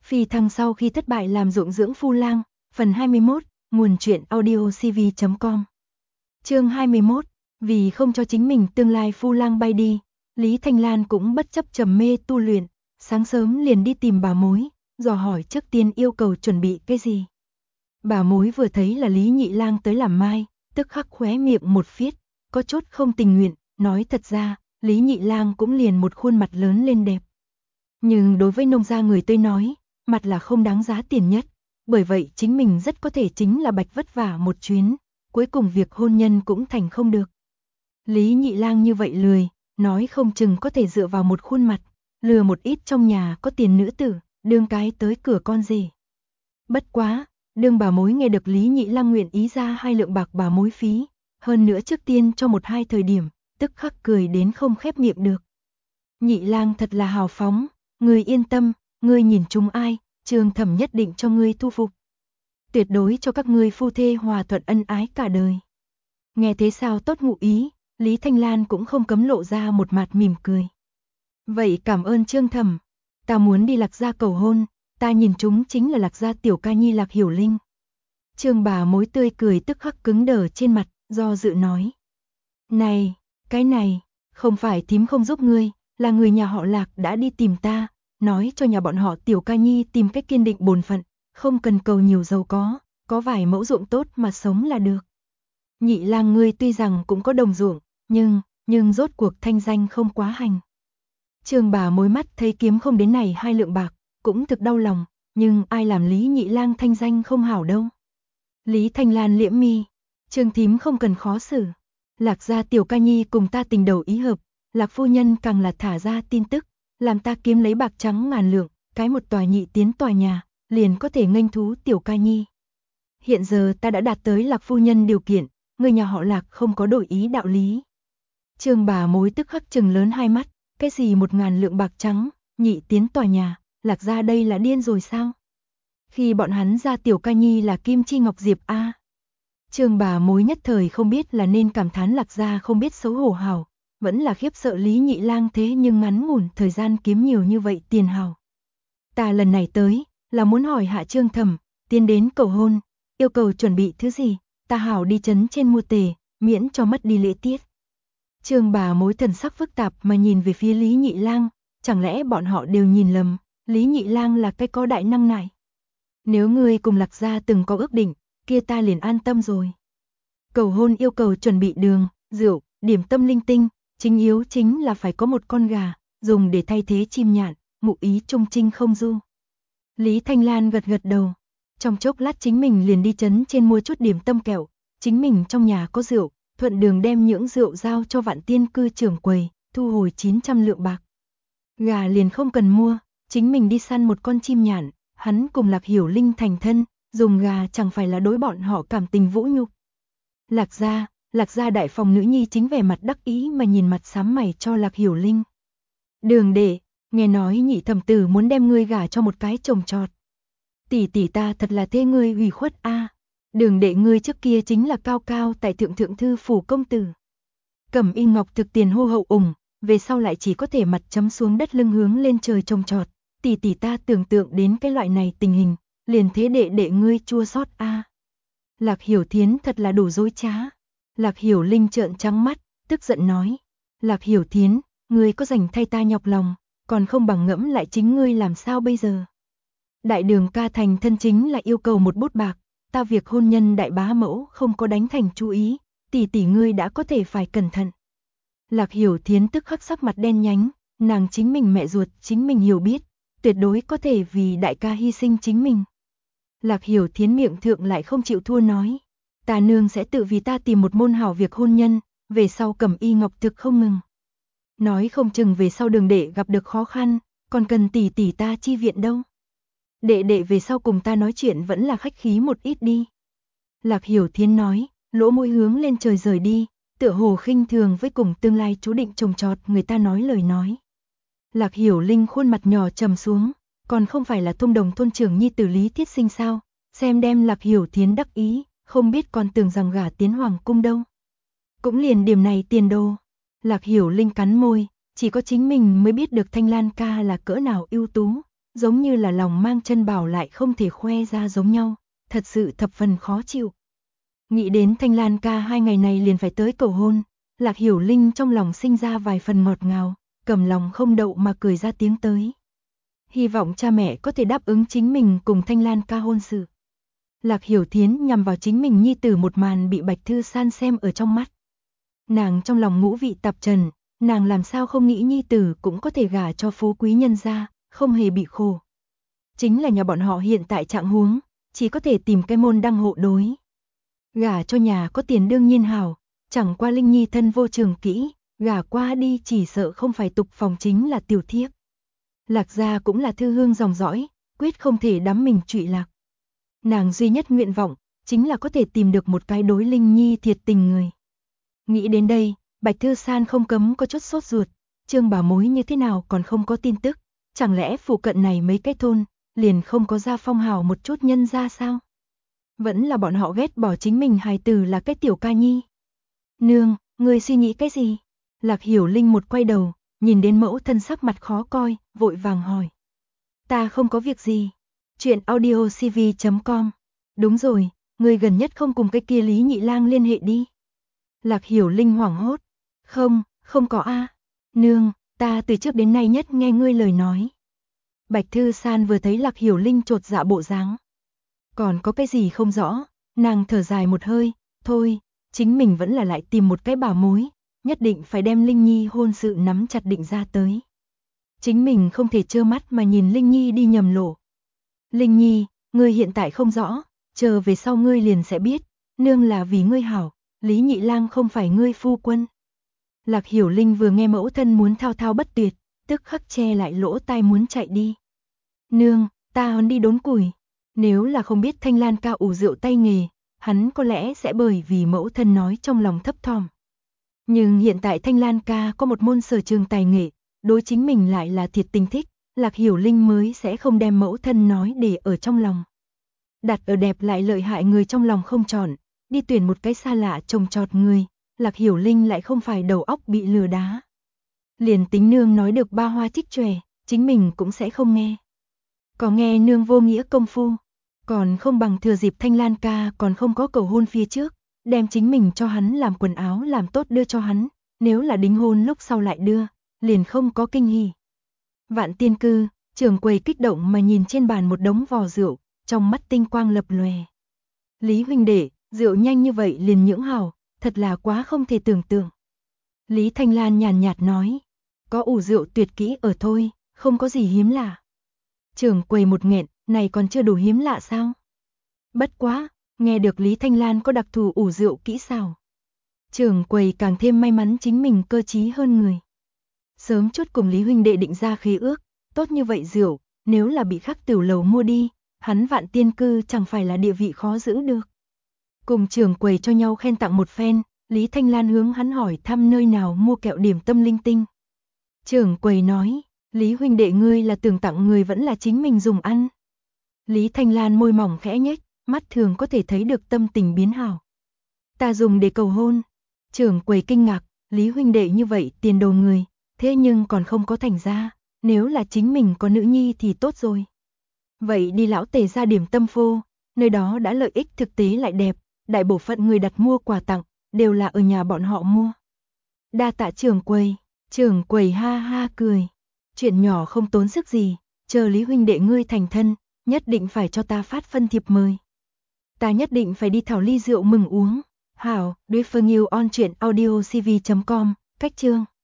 Phi thăng sau khi thất bại làm ruộng dưỡng phu lang, phần 21, nguồn truyện audiocv.com. Chương 21, vì không cho chính mình tương lai phu lang bay đi, Lý Thanh Lan cũng bất chấp trầm mê tu luyện, sáng sớm liền đi tìm bà mối, dò hỏi trước tiên yêu cầu chuẩn bị cái gì. Bà mối vừa thấy là Lý Nhị Lang tới làm mai, tức khắc khóe miệng một phiết, có chút không tình nguyện, nói thật ra, Lý Nhị Lang cũng liền một khuôn mặt lớn lên đẹp. Nhưng đối với nông gia người tới nói, mặt là không đáng giá tiền nhất, bởi vậy chính mình rất có thể chính là bạch vất vả một chuyến, cuối cùng việc hôn nhân cũng thành không được. Lý Nhị Lang như vậy lười, nói không chừng có thể dựa vào một khuôn mặt, lừa một ít trong nhà có tiền nữ tử, đương cái tới cửa con rể. Bất quá, đương bà mối nghe được Lý Nhị Lang nguyện ý ra 2 lượng bạc bà mối phí, hơn nữa trước tiên cho 1-2 thời điểm, tức khắc cười đến không khép miệng được. Nhị Lang thật là hào phóng, ngươi yên tâm, ngươi nhìn chúng ai, Trương Thẩm nhất định cho ngươi thu phục. Tuyệt đối cho các ngươi phu thê hòa thuận ân ái cả đời. Nghe thế sao tốt ngụ ý, Lý Thanh Lan cũng không cấm lộ ra một mặt mỉm cười. Vậy cảm ơn Trương Thẩm, ta muốn đi Lạc gia cầu hôn, ta nhìn chúng chính là Lạc gia tiểu ca nhi Lạc Hiểu Linh. Trương bà mối tươi cười tức khắc cứng đờ trên mặt, do dự nói. Này, cái này, không phải thím không giúp ngươi, là người nhà họ Lạc đã đi tìm ta, nói cho nhà bọn họ tiểu ca nhi tìm cách kiên định bổn phận, không cần cầu nhiều giàu có vài mẫu ruộng tốt mà sống là được. Nhị Lang ngươi tuy rằng cũng có đồng ruộng, nhưng rốt cuộc thanh danh không quá hành. Trương bà mối mắt thấy kiếm không đến này 2 lượng bạc, cũng thực đau lòng, nhưng ai làm Lý Nhị Lang thanh danh không hảo đâu. Lý Thanh Lan liễm mi, Trương thím không cần khó xử. Lạc gia tiểu ca nhi cùng ta tình đầu ý hợp, Lạc phu nhân càng là thả ra tin tức, làm ta kiếm lấy bạc trắng ngàn lượng, cái một tòa nhị tiến tòa nhà, liền có thể nghênh thú tiểu ca nhi. Hiện giờ ta đã đạt tới Lạc phu nhân điều kiện, người nhà họ Lạc không có đổi ý đạo lý. Trương bà mối tức khắc trừng lớn hai mắt, cái gì 1000 lượng bạc trắng, nhị tiến tòa nhà, Lạc gia đây là điên rồi sao? Khi bọn hắn ra tiểu ca nhi là Kim Chi Ngọc Diệp a. Trương bà mối nhất thời không biết là nên cảm thán Lạc gia không biết xấu hổ hảo, vẫn là khiếp sợ Lý Nhị Lang thế nhưng ngắn ngủn thời gian kiếm nhiều như vậy tiền hảo. Ta lần này tới, là muốn hỏi hạ Trương Thẩm, tiến đến cầu hôn, yêu cầu chuẩn bị thứ gì, ta hảo đi trấn trên mua tề, miễn cho mất đi lễ tiết. Trương bà mối thần sắc phức tạp mà nhìn về phía Lý Nhị Lang, chẳng lẽ bọn họ đều nhìn lầm, Lý Nhị Lang là cái có đại năng này. Nếu ngươi cùng Lạc gia từng có ước định, kia ta liền an tâm rồi. Cầu hôn yêu cầu chuẩn bị đường, rượu, điểm tâm linh tinh, chính yếu chính là phải có một con gà, dùng để thay thế chim nhạn, ngụ ý trung trinh không du. Lý Thanh Lan gật gật đầu, trong chốc lát chính mình liền đi trấn trên mua chút điểm tâm kẹo, chính mình trong nhà có rượu, thuận đường đem những rượu giao cho Vạn Tiên cư trưởng quầy, thu hồi 900 lượng bạc. Gà liền không cần mua, chính mình đi săn một con chim nhạn, hắn cùng Lạc Hiểu Linh thành thân, dùng gà chẳng phải là đối bọn họ cảm tình vũ nhục. Lạc gia đại phòng nữ nhi chính vẻ mặt đắc ý mà nhìn mặt xám mày cho Lạc Hiểu Linh. Đường đệ, nghe nói Nhị thẩm tử muốn đem ngươi gả cho một cái chồng chọt. Tỷ tỷ ta thật là thê ngươi ủy khuất a. Đường đệ ngươi trước kia chính là cao cao tại thượng thư phủ công tử. Cẩm Y Ngọc thực tiền hô hậu ủng, về sau lại chỉ có thể mặt chấm xuống đất lưng hướng lên trời trông trọt. Tỷ tỷ ta tưởng tượng đến cái loại này tình hình, liền thế đệ ngươi chua xót a. Lạc Hiểu Thiến thật là đủ dối trá. Lạc Hiểu Linh trợn trắng mắt, tức giận nói. Lạc Hiểu Thiến, ngươi có rảnh thay ta nhọc lòng, còn không bằng ngẫm lại chính ngươi làm sao bây giờ. Đại đường ca thành thân chính là yêu cầu một bút bạc, ta việc hôn nhân đại bá mẫu không có đánh thành chú ý, tỷ tỷ ngươi đã có thể phải cẩn thận. Lạc Hiểu Thiến tức khắc sắc mặt đen nhánh, nàng chính mình mẹ ruột chính mình hiểu biết, tuyệt đối có thể vì đại ca hy sinh chính mình. Lạc Hiểu Thiến miệng thượng lại không chịu thua nói, ta nương sẽ tự vì ta tìm một môn hảo việc hôn nhân, về sau Cẩm Y Ngọc thực không ngừng. Nói không chừng về sau đường đệ gặp được khó khăn, còn cần tỷ tỷ ta chi viện đâu. Đệ về sau cùng ta nói chuyện vẫn là khách khí một ít đi. Lạc Hiểu Thiến nói, lỗ mũi hướng lên trời rời đi, tựa hồ khinh thường với cùng tương lai chú định trồng trọt người ta nói lời nói. Lạc Hiểu Linh khuôn mặt nhỏ trầm xuống, còn không phải là thông đồng thôn trưởng nhi tử Lý Thiết Sinh sao, xem đem Lạc Hiểu Thiến đắc ý, không biết còn tưởng rằng gả tiến hoàng cung đâu. Cũng liền điểm này tiền đồ. Lạc Hiểu Linh cắn môi, chỉ có chính mình mới biết được Thanh Lan ca là cỡ nào ưu tú, giống như là lòng mang chân bảo lại không thể khoe ra giống nhau, thật sự thập phần khó chịu. Nghĩ đến Thanh Lan ca 2 ngày này liền phải tới cầu hôn, Lạc Hiểu Linh trong lòng sinh ra vài phần ngọt ngào, cầm lòng không đậu mà cười ra tiếng tới. Hy vọng cha mẹ có thể đáp ứng chính mình cùng Thanh Lan ca hôn sự. Lạc Hiểu Thiến nhằm vào chính mình nhi tử một màn bị Bạch Thư San xem ở trong mắt. Nàng trong lòng ngũ vị tạp trần, nàng làm sao không nghĩ nhi tử cũng có thể gả cho phú quý nhân gia, không hề bị khổ. Chính là nhà bọn họ hiện tại trạng huống, chỉ có thể tìm cái môn đăng hộ đối. Gả cho nhà có tiền đương nhiên hảo, chẳng qua Linh Nhi thân vô trường kỹ, gả qua đi chỉ sợ không phải tục phòng chính là tiểu thiếp. Lạc gia cũng là thư hương dòng dõi, quyết không thể đắm mình trụy lạc. Nàng duy nhất nguyện vọng, chính là có thể tìm được một cái đối Linh Nhi thiệt tình người. Nghĩ đến đây, Bạch Thư San không cấm có chút sốt ruột, Trương Bảo Mối như thế nào còn không có tin tức, chẳng lẽ phụ cận này mấy cái thôn, liền không có ra phong hào một chút nhân ra sao? Vẫn là bọn họ ghét bỏ chính mình hài tử là cái tiểu ca nhi. Nương, người suy nghĩ cái gì? Lạc Hiểu Linh một quay đầu, nhìn đến mẫu thân sắc mặt khó coi, vội vàng hỏi. Ta không có việc gì. Chuyện audiocv.com. Đúng rồi, người gần nhất không cùng cái kia Lý Nhị Lang liên hệ đi. Lạc Hiểu Linh hoảng hốt. Không có a. Nương, ta từ trước đến nay nhất nghe ngươi lời nói. Bạch Thư San vừa thấy Lạc Hiểu Linh chột dạ bộ dáng. Còn có cái gì không rõ, nàng thở dài một hơi, thôi, chính mình vẫn là lại tìm một cái bảo mối, nhất định phải đem Linh Nhi hôn sự nắm chặt định ra tới. Chính mình không thể trơ mắt mà nhìn Linh Nhi đi nhầm lộ. Linh Nhi, ngươi hiện tại không rõ, chờ về sau ngươi liền sẽ biết, nương là vì ngươi hảo, Lý Nhị Lang không phải ngươi phu quân. Lạc Hiểu Linh vừa nghe mẫu thân muốn thao thao bất tuyệt, tức khắc che lại lỗ tai muốn chạy đi. Nương, ta hón đi đốn củi. Nếu là không biết Thanh Lan ca ủ rượu tay nghề, hắn có lẽ sẽ bởi vì mẫu thân nói trong lòng thấp thỏm. Nhưng hiện tại Thanh Lan ca có một môn sở trường tài nghệ, đối chính mình lại là thiệt tình thích, Lạc Hiểu Linh mới sẽ không đem mẫu thân nói để ở trong lòng. Đặt ở đẹp lại lợi hại người trong lòng không chọn, đi tuyển một cái xa lạ trồng trọt người, Lạc Hiểu Linh lại không phải đầu óc bị lừa đá. Liền tính nương nói được ba hoa trích tròe, chính mình cũng sẽ không nghe. Có nghe nương vô nghĩa công phu, còn không bằng thừa dịp Thanh Lan ca còn không có cầu hôn phía trước, đem chính mình cho hắn làm quần áo làm tốt đưa cho hắn, nếu là đính hôn lúc sau lại đưa, liền không có kinh hỉ. Vạn Tiên Cư, trưởng quầy kích động mà nhìn trên bàn một đống vò rượu, trong mắt tinh quang lập lòe. Lý huynh đệ, rượu nhanh như vậy liền nhưỡng hảo, thật là quá không thể tưởng tượng. Lý Thanh Lan nhàn nhạt nói, có ủ rượu tuyệt kỹ ở thôi, không có gì hiếm lạ. Trưởng quầy một nghẹn, này còn chưa đủ hiếm lạ sao? Bất quá, nghe được Lý Thanh Lan có đặc thù ủ rượu kỹ xảo. Trưởng quầy càng thêm may mắn chính mình cơ trí hơn người. Sớm chút cùng Lý huynh đệ định ra khế ước, tốt như vậy rượu, nếu là bị khắc tiểu lầu mua đi, hắn Vạn Tiên Cư chẳng phải là địa vị khó giữ được. Cùng trưởng quầy cho nhau khen tặng một phen, Lý Thanh Lan hướng hắn hỏi thăm nơi nào mua kẹo điểm tâm linh tinh. Trưởng quầy nói, Lý huynh đệ ngươi là tưởng tặng người vẫn là chính mình dùng ăn. Lý Thanh Lan môi mỏng khẽ nhếch, mắt thường có thể thấy được tâm tình biến hảo. Ta dùng để cầu hôn. Trưởng quầy kinh ngạc, Lý huynh đệ như vậy tiền đồ người, thế nhưng còn không có thành ra, nếu là chính mình có nữ nhi thì tốt rồi. Vậy đi lão Tề ra điểm tâm phô, nơi đó đã lợi ích thực tế lại đẹp, đại bộ phận người đặt mua quà tặng, đều là ở nhà bọn họ mua. Đa tạ trưởng quầy ha ha cười. Chuyện nhỏ không tốn sức gì, chờ Lý huynh đệ ngươi thành thân, nhất định phải cho ta phát phân thiệp mời. Ta nhất định phải đi thảo ly rượu mừng uống. Hảo, đối phương yêu on chuyện audiocv.com, cách chương.